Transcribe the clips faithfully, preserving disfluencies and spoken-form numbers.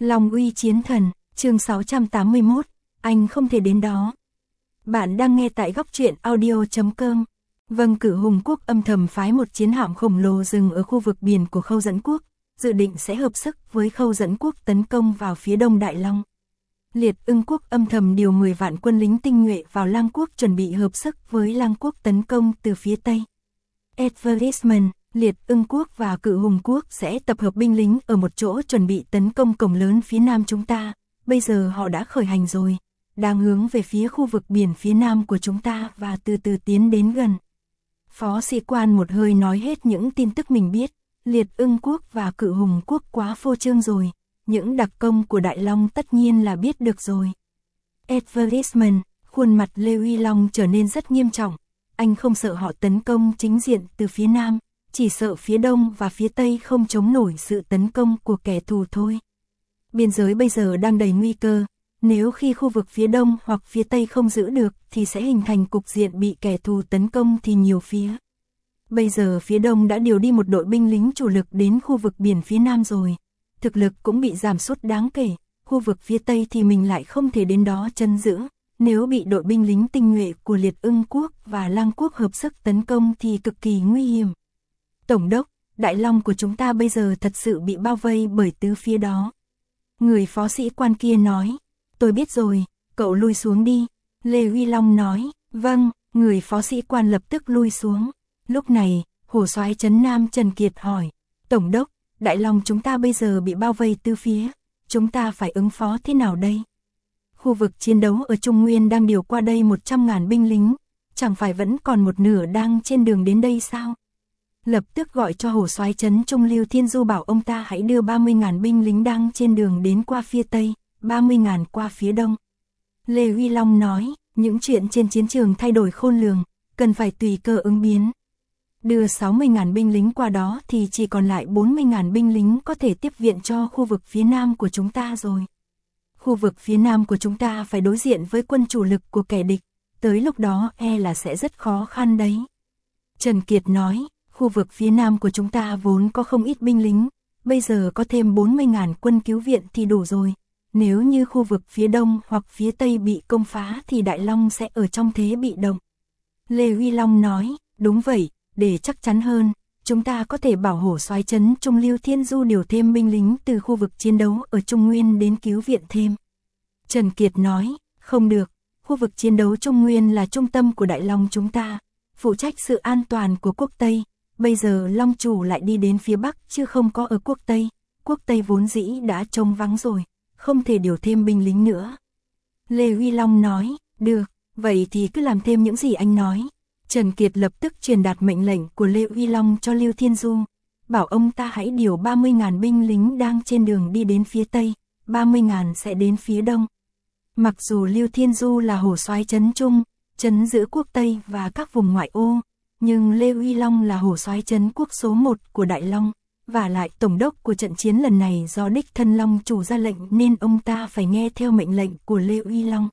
Long uy chiến thần, chương sáu trăm tám mươi mốt, anh không thể đến đó. Bạn đang nghe tại góc truyện audio chấm com. Vâng, Cử Hùng quốc âm thầm phái một chiến hạm khổng lồ dừng ở khu vực biển của Khâu Dẫn quốc, dự định sẽ hợp sức với Khâu Dẫn quốc tấn công vào phía đông Đại Long. Liệt Ưng quốc âm thầm điều mười vạn quân lính tinh nhuệ vào Lang quốc chuẩn bị hợp sức với Lang quốc tấn công từ phía tây. Advertisement, Liệt Ưng quốc và Cự Hùng quốc sẽ tập hợp binh lính ở một chỗ chuẩn bị tấn công cổng lớn phía nam chúng ta, bây giờ họ đã khởi hành rồi, đang hướng về phía khu vực biển phía nam của chúng ta và từ từ tiến đến gần. Phó sĩ quan một hơi nói hết những tin tức mình biết, Liệt Ưng quốc và Cự Hùng quốc quá phô trương rồi, những đặc công của Đại Long tất nhiên là biết được rồi. Advertisement, khuôn mặt Lê Uy Long trở nên rất nghiêm trọng, anh không sợ họ tấn công chính diện từ phía nam, chỉ sợ phía đông và phía tây không chống nổi sự tấn công của kẻ thù thôi. Biên giới bây giờ đang đầy nguy cơ, nếu khi khu vực phía đông hoặc phía tây không giữ được thì sẽ hình thành cục diện bị kẻ thù tấn công thì nhiều phía. Bây giờ phía đông đã điều đi một đội binh lính chủ lực đến khu vực biển phía nam rồi, thực lực cũng bị giảm sút đáng kể, khu vực phía tây thì mình lại không thể đến đó chân giữ, nếu bị đội binh lính tinh nhuệ của Liệt Ưng quốc và Lang quốc hợp sức tấn công thì cực kỳ nguy hiểm. Tổng đốc, Đại Long của chúng ta bây giờ thật sự bị bao vây bởi tứ phía đó. Người phó sĩ quan kia nói, tôi biết rồi, cậu lui xuống đi. Lê Uy Long nói, vâng, người phó sĩ quan lập tức lui xuống. Lúc này, Hổ soái Trấn Nam Trần Kiệt hỏi, Tổng đốc, Đại Long chúng ta bây giờ bị bao vây tứ phía, chúng ta phải ứng phó thế nào đây? Khu vực chiến đấu ở Trung Nguyên đang điều qua đây một trăm ngàn binh lính, chẳng phải vẫn còn một nửa đang trên đường đến đây sao? Lập tức gọi cho Hổ soái Trấn Trung Lưu Thiên Du bảo ông ta hãy đưa ba mươi ngàn binh lính đang trên đường đến qua phía tây, ba mươi ngàn qua phía đông. Lê Uy Long nói, những chuyện trên chiến trường thay đổi khôn lường, cần phải tùy cơ ứng biến. Đưa sáu mươi ngàn binh lính qua đó thì chỉ còn lại bốn mươi ngàn binh lính có thể tiếp viện cho khu vực phía nam của chúng ta rồi. Khu vực phía nam của chúng ta phải đối diện với quân chủ lực của kẻ địch, tới lúc đó e là sẽ rất khó khăn đấy. Trần Kiệt nói, khu vực phía nam của chúng ta vốn có không ít binh lính, bây giờ có thêm bốn mươi ngàn quân cứu viện thì đủ rồi. Nếu như khu vực phía đông hoặc phía tây bị công phá thì Đại Long sẽ ở trong thế bị động. Lê Uy Long nói, đúng vậy, để chắc chắn hơn, chúng ta có thể bảo Hổ soái Trấn Trung Lưu Thiên Du điều thêm binh lính từ khu vực chiến đấu ở Trung Nguyên đến cứu viện thêm. Trần Kiệt nói, không được, khu vực chiến đấu Trung Nguyên là trung tâm của Đại Long chúng ta, phụ trách sự an toàn của quốc Tây. Bây giờ Long chủ lại đi đến phía Bắc chứ không có ở quốc Tây, quốc Tây vốn dĩ đã trống vắng rồi, không thể điều thêm binh lính nữa. Lê Uy Long nói, được, vậy thì cứ làm thêm những gì anh nói. Trần Kiệt lập tức truyền đạt mệnh lệnh của Lê Uy Long cho Lưu Thiên Du, bảo ông ta hãy điều ba mươi ngàn binh lính đang trên đường đi đến phía Tây, ba mươi ngàn sẽ đến phía Đông. Mặc dù Lưu Thiên Du là Hổ soái Trấn Trung, trấn giữ quốc Tây và các vùng ngoại ô, nhưng Lê Uy Long là Hổ soái Trấn quốc số một của Đại Long, và lại tổng đốc của trận chiến lần này do đích thân Long chủ ra lệnh nên ông ta phải nghe theo mệnh lệnh của Lê Uy Long.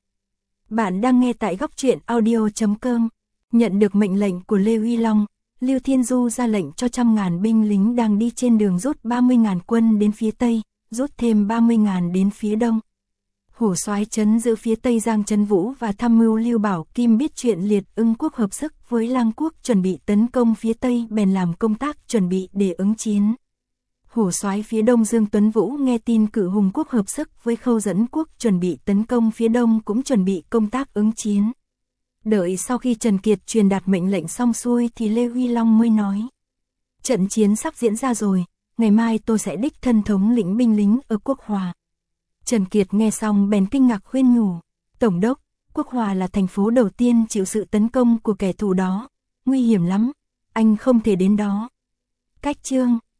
Bạn đang nghe tại góc truyện audio chấm com. Nhận được mệnh lệnh của Lê Uy Long, Lưu Thiên Du ra lệnh cho trăm ngàn binh lính đang đi trên đường rút ba mươi ngàn quân đến phía Tây, rút thêm ba mươi ngàn đến phía Đông. Hổ soái Trấn giữ phía Tây Giang Trấn Vũ và tham mưu Lưu Bảo Kim biết chuyện Liệt Ưng quốc hợp sức với Lang quốc chuẩn bị tấn công phía Tây bèn làm công tác chuẩn bị để ứng chiến. Hổ soái phía Đông Dương Tuấn Vũ nghe tin Cự Hùng quốc hợp sức với Khâu Dẫn quốc chuẩn bị tấn công phía Đông cũng chuẩn bị công tác ứng chiến. Đợi sau khi Trần Kiệt truyền đạt mệnh lệnh xong xuôi thì Lê Uy Long mới nói, trận chiến sắp diễn ra rồi, ngày mai tôi sẽ đích thân thống lĩnh binh lính ở Quốc Hòa. Trần Kiệt nghe xong bèn kinh ngạc khuyên nhủ, Tổng đốc, Quốc Hòa là thành phố đầu tiên chịu sự tấn công của kẻ thù đó, nguy hiểm lắm, anh không thể đến đó. Cách chương